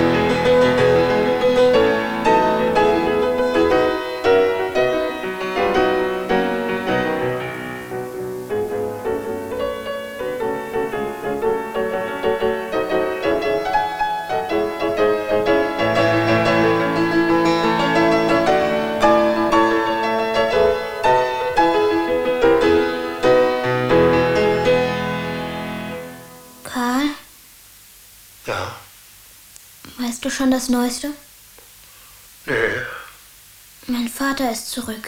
Weißt du schon das Neueste? Nee. Mein Vater ist zurück.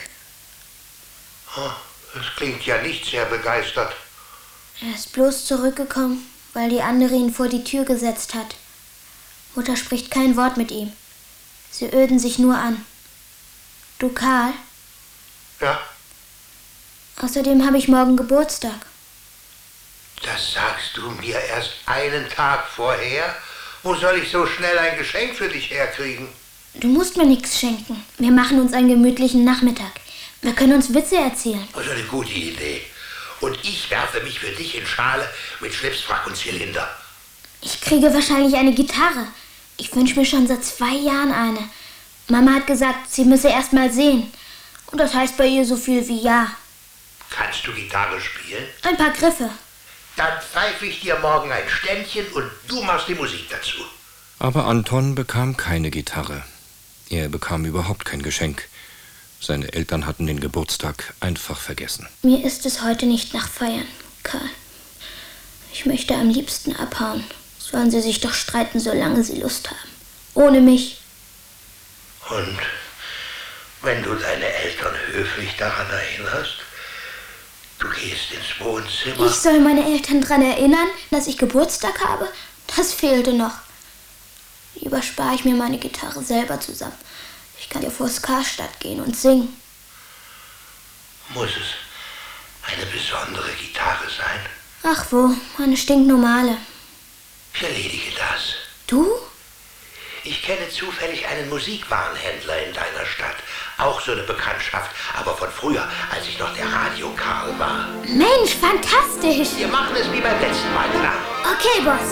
Das klingt ja nicht sehr begeistert. Er ist bloß zurückgekommen, weil die andere ihn vor die Tür gesetzt hat. Mutter spricht kein Wort mit ihm. Sie öden sich nur an. Du, Karl? Ja? Außerdem habe ich morgen Geburtstag. Das sagst du mir erst einen Tag vorher? Wo soll ich so schnell ein Geschenk für dich herkriegen? Du musst mir nichts schenken. Wir machen uns einen gemütlichen Nachmittag. Wir können uns Witze erzählen. Das ist eine gute Idee. Und ich werfe mich für dich in Schale mit Schlips, Frack und Zylinder. Ich kriege wahrscheinlich eine Gitarre. Ich wünsche mir schon seit 2 Jahren eine. Mama hat gesagt, sie müsse erst mal sehen. Und das heißt bei ihr so viel wie ja. Kannst du Gitarre spielen? Ein paar Griffe. Dann pfeife ich dir morgen ein Ständchen und du machst die Musik dazu. Aber Anton bekam keine Gitarre. Er bekam überhaupt kein Geschenk. Seine Eltern hatten den Geburtstag einfach vergessen. Mir ist es heute nicht nach Feiern, Karl. Ich möchte am liebsten abhauen. Sollen sie sich doch streiten, solange sie Lust haben. Ohne mich. Und wenn du deine Eltern höflich daran erinnerst, du gehst ins Wohnzimmer. Ich soll meine Eltern daran erinnern, dass ich Geburtstag habe? Das fehlte noch. Lieber spare ich mir meine Gitarre selber zusammen. Ich kann ja vors Karstadt gehen und singen. Muss es eine besondere Gitarre sein? Ach wo, eine stinknormale. Ich erledige das. Du? Ich kenne zufällig einen Musikwarenhändler in deiner Stadt. Auch so eine Bekanntschaft, aber von früher, als ich noch der Radio-Karl war. Mensch, fantastisch! Wir machen es wie beim letzten Mal, klar? Okay, Boss.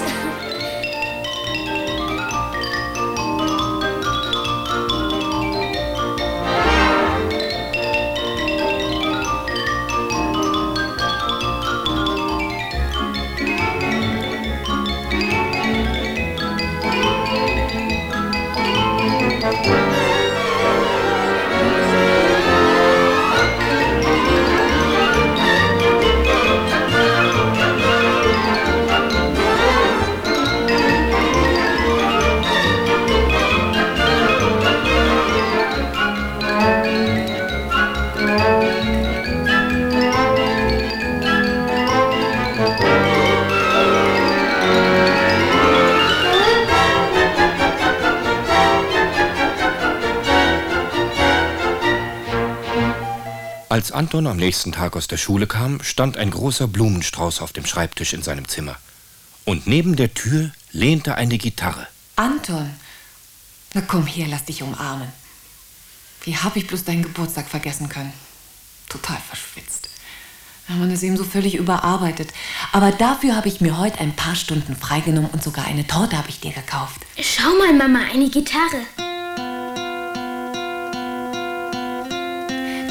Als Anton am nächsten Tag aus der Schule kam, stand ein großer Blumenstrauß auf dem Schreibtisch in seinem Zimmer. Und neben der Tür lehnte eine Gitarre. Anton, na komm her, lass dich umarmen. Wie habe ich bloß deinen Geburtstag vergessen können? Total verschwitzt. Ja, man ist eben so völlig überarbeitet. Aber dafür habe ich mir heute ein paar Stunden freigenommen und sogar eine Torte habe ich dir gekauft. Schau mal, Mama, eine Gitarre.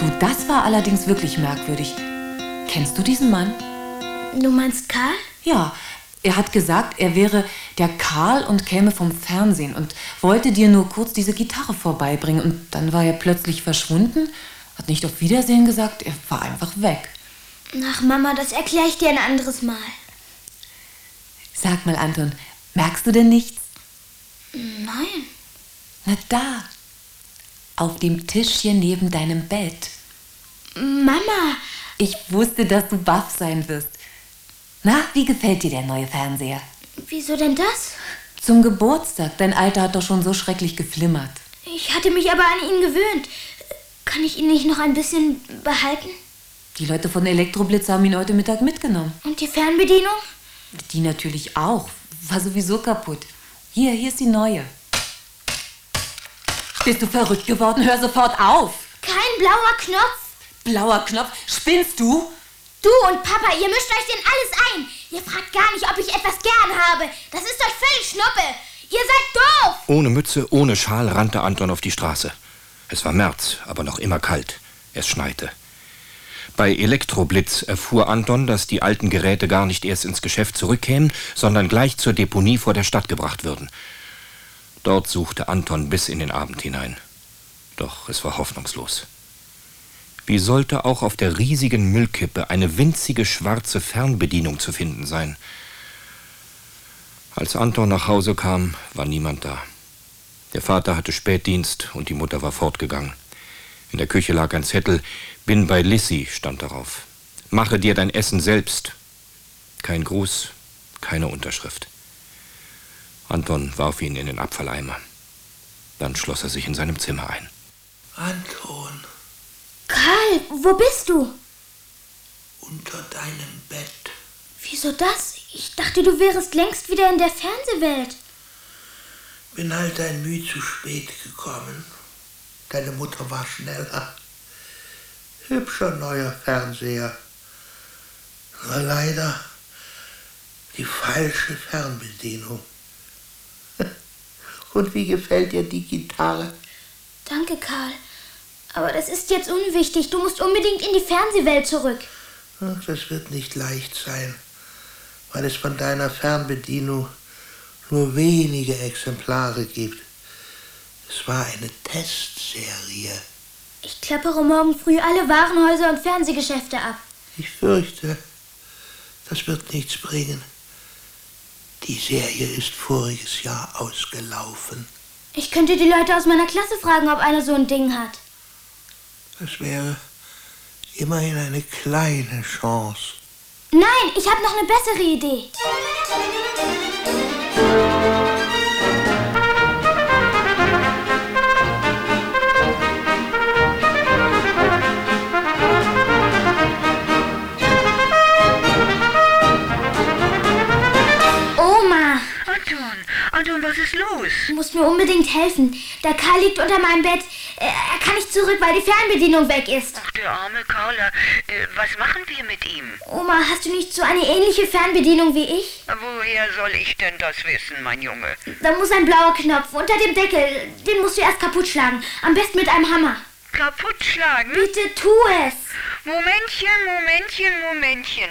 Du, das war allerdings wirklich merkwürdig. Kennst du diesen Mann? Du meinst Karl? Ja, er hat gesagt, er wäre der Karl und käme vom Fernsehen und wollte dir nur kurz diese Gitarre vorbeibringen. Und dann war er plötzlich verschwunden, hat nicht auf Wiedersehen gesagt, er war einfach weg. Ach Mama, das erkläre ich dir ein anderes Mal. Sag mal, Anton, merkst du denn nichts? Nein. Na da, auf dem Tischchen neben deinem Bett. Mama! Ich wusste, dass du baff sein wirst. Na, wie gefällt dir der neue Fernseher? Wieso denn das? Zum Geburtstag. Dein Alter hat doch schon so schrecklich geflimmert. Ich hatte mich aber an ihn gewöhnt. Kann ich ihn nicht noch ein bisschen behalten? Die Leute von Elektroblitz haben ihn heute Mittag mitgenommen. Und die Fernbedienung? Die natürlich auch. War sowieso kaputt. Hier ist die neue. Bist du verrückt geworden? Hör sofort auf! Kein blauer Knopf. Blauer Knopf? Spinnst du? Du und Papa, ihr mischt euch denn alles ein. Ihr fragt gar nicht, ob ich etwas gern habe. Das ist euch völlig Schnuppe. Ihr seid doof. Ohne Mütze, ohne Schal rannte Anton auf die Straße. Es war März, aber noch immer kalt. Es schneite. Bei Elektroblitz erfuhr Anton, dass die alten Geräte gar nicht erst ins Geschäft zurückkämen, sondern gleich zur Deponie vor der Stadt gebracht würden. Dort suchte Anton bis in den Abend hinein. Doch es war hoffnungslos. Wie sollte auch auf der riesigen Müllkippe eine winzige schwarze Fernbedienung zu finden sein? Als Anton nach Hause kam, war niemand da. Der Vater hatte Spätdienst und die Mutter war fortgegangen. In der Küche lag ein Zettel, »Bin bei Lissy«, stand darauf. »Mache dir dein Essen selbst.« Kein Gruß, keine Unterschrift. Anton warf ihn in den Abfalleimer. Dann schloss er sich in seinem Zimmer ein. Anton. Karl, wo bist du? Unter deinem Bett. Wieso das? Ich dachte, du wärest längst wieder in der Fernsehwelt. Bin halt ein Mühe zu spät gekommen. Deine Mutter war schneller. Hübscher neuer Fernseher. Nur leider die falsche Fernbedienung. Und wie gefällt dir die Gitarre? Danke, Karl. Aber das ist jetzt unwichtig. Du musst unbedingt in die Fernsehwelt zurück. Ach, das wird nicht leicht sein, weil es von deiner Fernbedienung nur wenige Exemplare gibt. Es war eine Testserie. Ich klappere morgen früh alle Warenhäuser und Fernsehgeschäfte ab. Ich fürchte, das wird nichts bringen. Die Serie ist voriges Jahr ausgelaufen. Ich könnte die Leute aus meiner Klasse fragen, ob einer so ein Ding hat. Das wäre immerhin eine kleine Chance. Nein, ich habe noch eine bessere Idee. Anton, was ist los? Du musst mir unbedingt helfen. Der Karl liegt unter meinem Bett. Er kann nicht zurück, weil die Fernbedienung weg ist. Ach, der arme Karl. Was machen wir mit ihm? Oma, hast du nicht so eine ähnliche Fernbedienung wie ich? Woher soll ich denn das wissen, mein Junge? Da muss ein blauer Knopf unter dem Deckel. Den musst du erst kaputt schlagen. Am besten mit einem Hammer. Kaputt schlagen? Bitte tu es. Momentchen.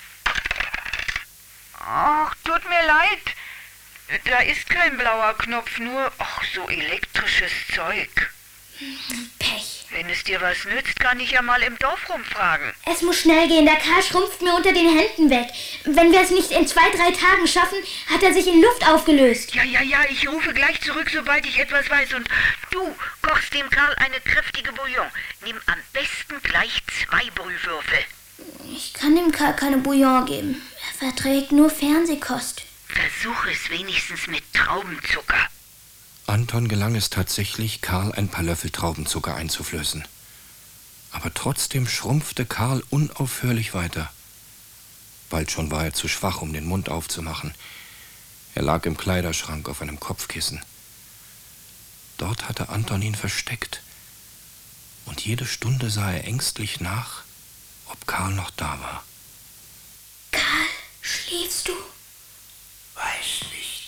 Ach, tut mir leid. Da ist kein blauer Knopf, nur so elektrisches Zeug. Pech. Wenn es dir was nützt, kann ich ja mal im Dorf rumfragen. Es muss schnell gehen, der Karl schrumpft mir unter den Händen weg. Wenn wir es nicht in 2-3 Tagen schaffen, hat er sich in Luft aufgelöst. Ja, ich rufe gleich zurück, sobald ich etwas weiß. Und du kochst dem Karl eine kräftige Bouillon. Nimm am besten gleich 2 Brühwürfel. Ich kann dem Karl keine Bouillon geben. Er verträgt nur Fernsehkost. Versuch es wenigstens mit Traubenzucker. Anton gelang es tatsächlich, Karl ein paar Löffel Traubenzucker einzuflößen. Aber trotzdem schrumpfte Karl unaufhörlich weiter. Bald schon war er zu schwach, um den Mund aufzumachen. Er lag im Kleiderschrank auf einem Kopfkissen. Dort hatte Anton ihn versteckt. Und jede Stunde sah er ängstlich nach, ob Karl noch da war. Karl, schläfst du? Weiß nicht.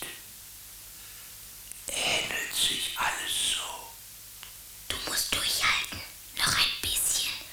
Ähnelt sich alles so. Du musst durchhalten. Noch ein bisschen.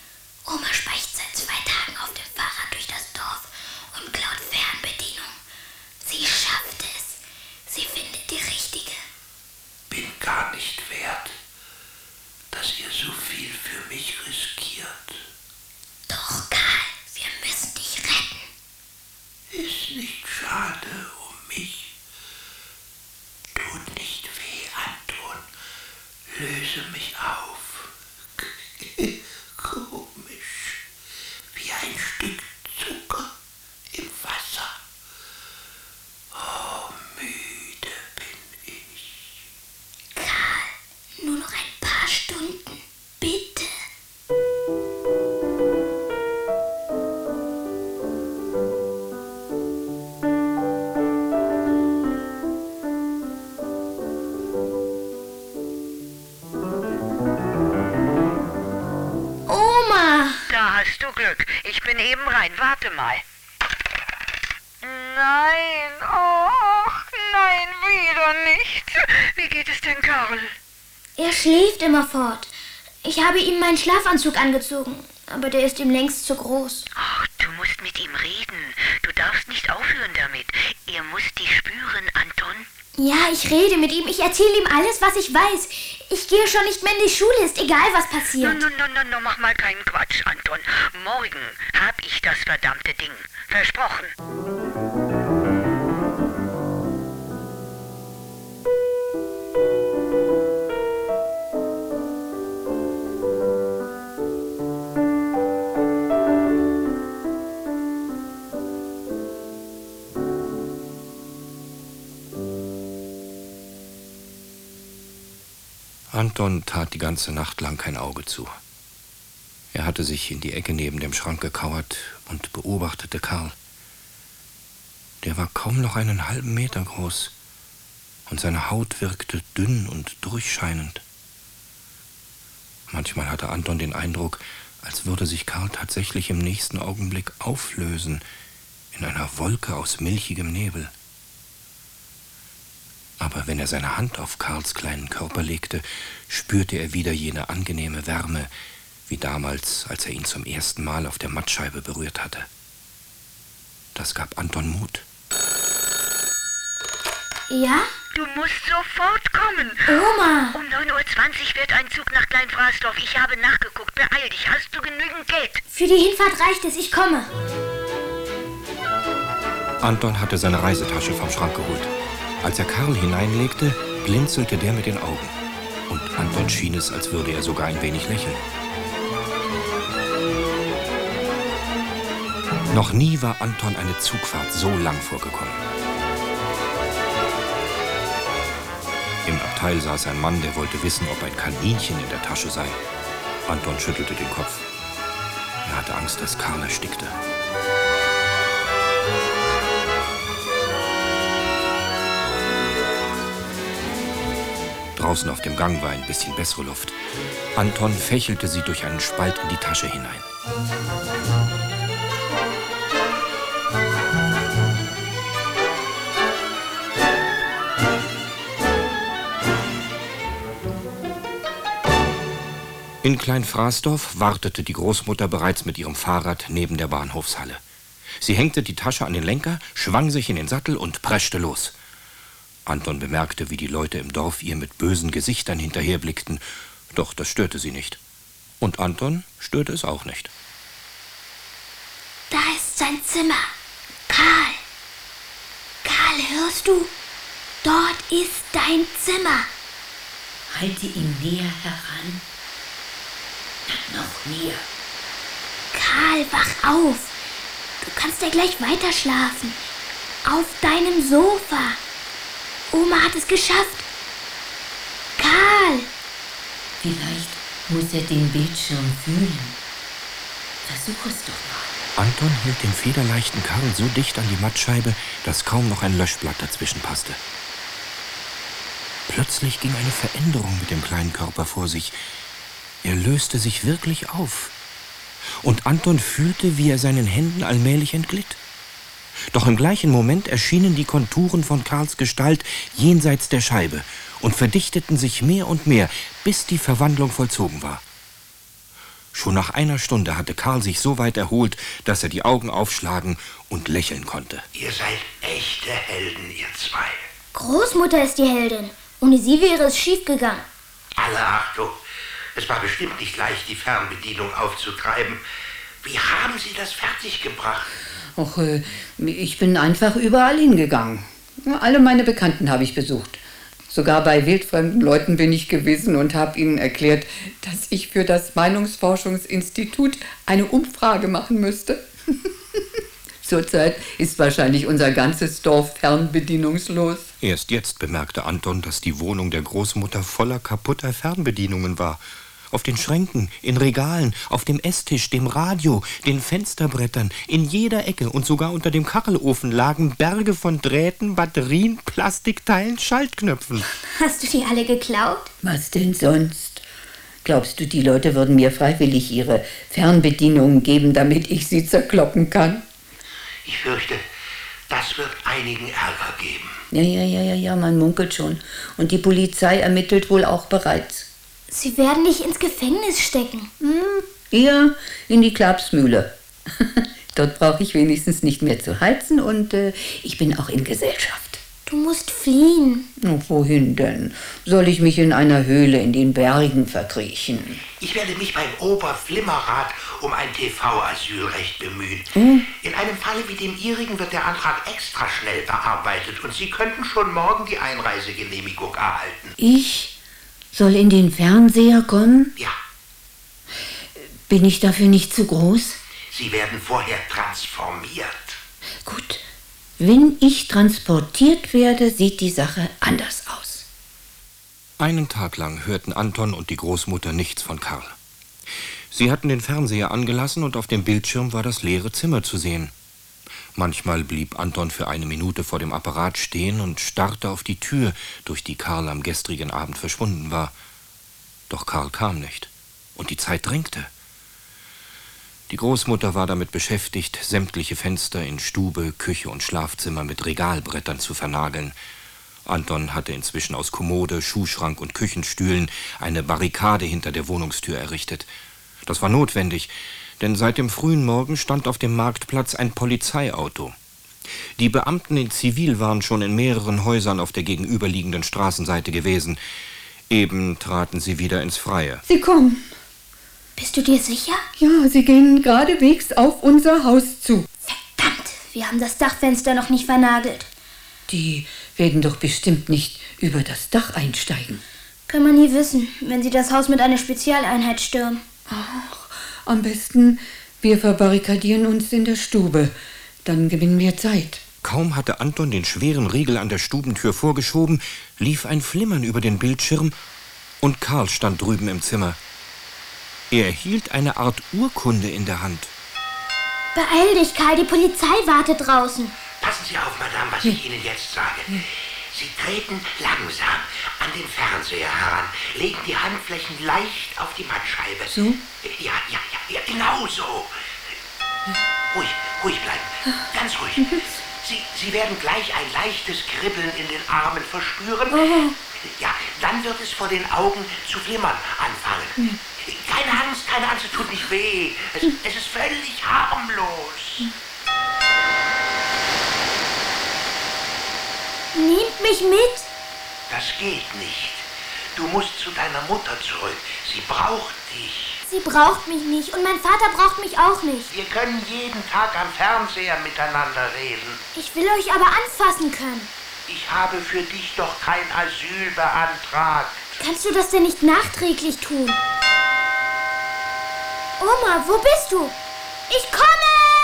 Ich bin eben rein. Warte mal. Nein, oh, nein, wieder nicht. Wie geht es denn, Karl? Er schläft immerfort. Ich habe ihm meinen Schlafanzug angezogen, aber der ist ihm längst zu groß. Ach, du musst mit ihm reden. Du darfst nicht aufhören damit. Er muss dich spüren, Anton. Ja, ich rede mit ihm. Ich erzähle ihm alles, was ich weiß. Ich gehe schon nicht mehr in die Schule, ist egal, was passiert. No, mach mal keinen Quatsch, Anton. Morgen hab ich das verdammte Ding. Versprochen. Anton tat die ganze Nacht lang kein Auge zu. Er hatte sich in die Ecke neben dem Schrank gekauert und beobachtete Karl. Der war kaum noch einen halben Meter groß und seine Haut wirkte dünn und durchscheinend. Manchmal hatte Anton den Eindruck, als würde sich Karl tatsächlich im nächsten Augenblick auflösen in einer Wolke aus milchigem Nebel. Aber wenn er seine Hand auf Karls kleinen Körper legte, spürte er wieder jene angenehme Wärme, wie damals, als er ihn zum ersten Mal auf der Mattscheibe berührt hatte. Das gab Anton Mut. Ja? Du musst sofort kommen. Oma! Um 9:20 Uhr wird ein Zug nach Klein-Fraßdorf. Ich habe nachgeguckt. Beeil dich. Hast du genügend Geld? Für die Hinfahrt reicht es. Ich komme. Anton hatte seine Reisetasche vom Schrank geholt. Als er Karl hineinlegte, blinzelte der mit den Augen. Und Anton schien es, als würde er sogar ein wenig lächeln. Noch nie war Anton eine Zugfahrt so lang vorgekommen. Im Abteil saß ein Mann, der wollte wissen, ob ein Kaninchen in der Tasche sei. Anton schüttelte den Kopf. Er hatte Angst, dass Karl erstickte. Draußen auf dem Gang war ein bisschen bessere Luft. Anton fächelte sie durch einen Spalt in die Tasche hinein. In Klein-Fraßdorf wartete die Großmutter bereits mit ihrem Fahrrad neben der Bahnhofshalle. Sie hängte die Tasche an den Lenker, schwang sich in den Sattel und preschte los. Anton bemerkte, wie die Leute im Dorf ihr mit bösen Gesichtern hinterherblickten, doch das störte sie nicht. Und Anton störte es auch nicht. Da ist sein Zimmer. Karl! Karl, hörst du? Dort ist dein Zimmer. Halte ihn näher heran. Noch näher. Karl, wach auf. Du kannst ja gleich weiter schlafen. Auf deinem Sofa. Oma hat es geschafft. Karl! Vielleicht muss er den Bildschirm fühlen. Versuch es doch mal. Anton hielt den federleichten Karl so dicht an die Mattscheibe, dass kaum noch ein Löschblatt dazwischen passte. Plötzlich ging eine Veränderung mit dem kleinen Körper vor sich. Er löste sich wirklich auf. Und Anton fühlte, wie er seinen Händen allmählich entglitt. Doch im gleichen Moment erschienen die Konturen von Karls Gestalt jenseits der Scheibe und verdichteten sich mehr und mehr, bis die Verwandlung vollzogen war. Schon nach einer Stunde hatte Karl sich so weit erholt, dass er die Augen aufschlagen und lächeln konnte. Ihr seid echte Helden, ihr zwei. Großmutter ist die Heldin. Ohne sie wäre es schiefgegangen. Alle Achtung. Es war bestimmt nicht leicht, die Fernbedienung aufzutreiben. Wie haben Sie das fertiggebracht? Och, ich bin einfach überall hingegangen. Alle meine Bekannten habe ich besucht. Sogar bei wildfremden Leuten bin ich gewesen und habe ihnen erklärt, dass ich für das Meinungsforschungsinstitut eine Umfrage machen müsste. Zurzeit ist wahrscheinlich unser ganzes Dorf fernbedienungslos. Erst jetzt bemerkte Anton, dass die Wohnung der Großmutter voller kaputter Fernbedienungen war. Auf den Schränken, in Regalen, auf dem Esstisch, dem Radio, den Fensterbrettern, in jeder Ecke und sogar unter dem Kachelofen lagen Berge von Drähten, Batterien, Plastikteilen, Schaltknöpfen. Hast du die alle geklaut? Was denn sonst? Glaubst du, die Leute würden mir freiwillig ihre Fernbedienungen geben, damit ich sie zerkloppen kann? Ich fürchte, das wird einigen Ärger geben. Ja, man munkelt schon. Und die Polizei ermittelt wohl auch bereits. Sie werden dich ins Gefängnis stecken. Ja, in die Klapsmühle. Dort brauche ich wenigstens nicht mehr zu heizen und ich bin auch in Gesellschaft. Du musst fliehen. Wohin denn? Soll ich mich in einer Höhle in den Bergen verkriechen? Ich werde mich beim Oberflimmerrat um ein TV-Asylrecht bemühen. In einem Falle wie dem Ihrigen wird der Antrag extra schnell bearbeitet und Sie könnten schon morgen die Einreisegenehmigung erhalten. Ich soll in den Fernseher kommen? Ja. Bin ich dafür nicht zu groß? Sie werden vorher transformiert. Gut. Wenn ich transportiert werde, sieht die Sache anders aus. Einen Tag lang hörten Anton und die Großmutter nichts von Karl. Sie hatten den Fernseher angelassen und auf dem Bildschirm war das leere Zimmer zu sehen. Manchmal blieb Anton für eine Minute vor dem Apparat stehen und starrte auf die Tür, durch die Karl am gestrigen Abend verschwunden war. Doch Karl kam nicht und die Zeit drängte. Die Großmutter war damit beschäftigt, sämtliche Fenster in Stube, Küche und Schlafzimmer mit Regalbrettern zu vernageln. Anton hatte inzwischen aus Kommode, Schuhschrank und Küchenstühlen eine Barrikade hinter der Wohnungstür errichtet. Das war notwendig, denn seit dem frühen Morgen stand auf dem Marktplatz ein Polizeiauto. Die Beamten in Zivil waren schon in mehreren Häusern auf der gegenüberliegenden Straßenseite gewesen. Eben traten sie wieder ins Freie. Sie kommen. Bist du dir sicher? Ja, sie gehen geradewegs auf unser Haus zu. Verdammt, wir haben das Dachfenster noch nicht vernagelt. Die werden doch bestimmt nicht über das Dach einsteigen. Kann man nie wissen, wenn sie das Haus mit einer Spezialeinheit stürmen. Ach, am besten, wir verbarrikadieren uns in der Stube. Dann gewinnen wir Zeit. Kaum hatte Anton den schweren Riegel an der Stubentür vorgeschoben, lief ein Flimmern über den Bildschirm und Karl stand drüben im Zimmer. Er hielt eine Art Urkunde in der Hand. Beeil dich, Karl, die Polizei wartet draußen. Passen Sie auf, Madame, was ich Ihnen jetzt sage. Sie treten langsam an den Fernseher heran, legen die Handflächen leicht auf die Mattscheibe. So? Ja, genau so. Ruhig bleiben, ganz ruhig. Sie werden gleich ein leichtes Kribbeln in den Armen verspüren. Ja, dann wird es vor den Augen zu flimmern anfangen. Keine Angst, es tut nicht weh. Es ist völlig harmlos. Nehmt mich mit. Das geht nicht. Du musst zu deiner Mutter zurück. Sie braucht dich. Sie braucht mich nicht und mein Vater braucht mich auch nicht. Wir können jeden Tag am Fernseher miteinander reden. Ich will euch aber anfassen können. Ich habe für dich doch kein Asyl beantragt. Kannst du das denn nicht nachträglich tun? Oma, wo bist du? Ich komme!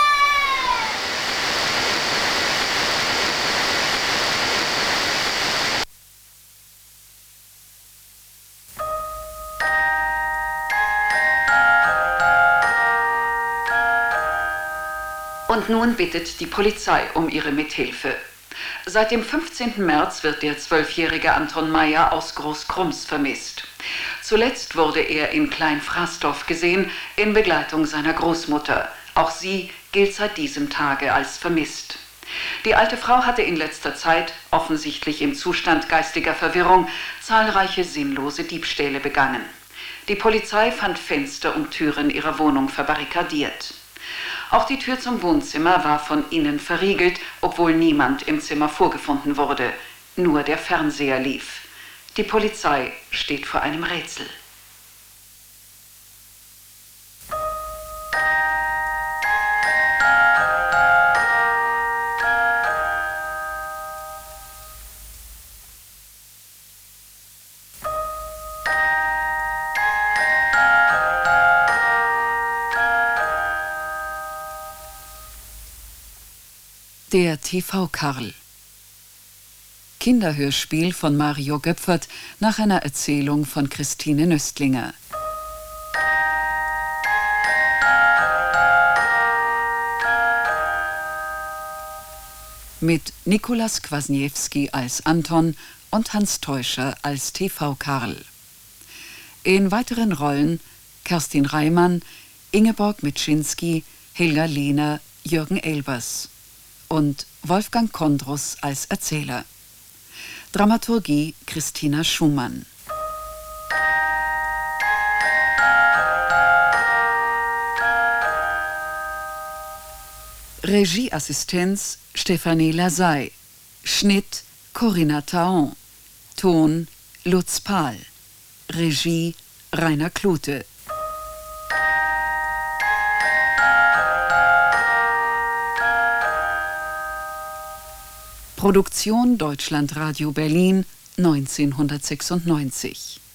Und nun bittet die Polizei um ihre Mithilfe. Seit dem 15. März wird der 12-jährige Anton Meyer aus Großkrums vermisst. Zuletzt wurde er in Klein-Frastorf gesehen, in Begleitung seiner Großmutter. Auch sie gilt seit diesem Tage als vermisst. Die alte Frau hatte in letzter Zeit, offensichtlich im Zustand geistiger Verwirrung, zahlreiche sinnlose Diebstähle begangen. Die Polizei fand Fenster und Türen ihrer Wohnung verbarrikadiert. Auch die Tür zum Wohnzimmer war von innen verriegelt, obwohl niemand im Zimmer vorgefunden wurde. Nur der Fernseher lief. Die Polizei steht vor einem Rätsel. Der TV-Karl. Kinderhörspiel von Mario Göpfert nach einer Erzählung von Christine Nöstlinger. Mit Nikolas Kwasniewski als Anton und Hans Teuscher als TV-Karl. In weiteren Rollen Kerstin Reimann, Ingeborg Mitschinski, Helga Lehner, Jürgen Elbers und Wolfgang Kondrus als Erzähler. Dramaturgie Christina Schumann. Regieassistenz Stefanie Lasey. Schnitt Corinna Taon. Ton Lutz Pahl. Regie Rainer Klute. Produktion Deutschlandradio Berlin 1996.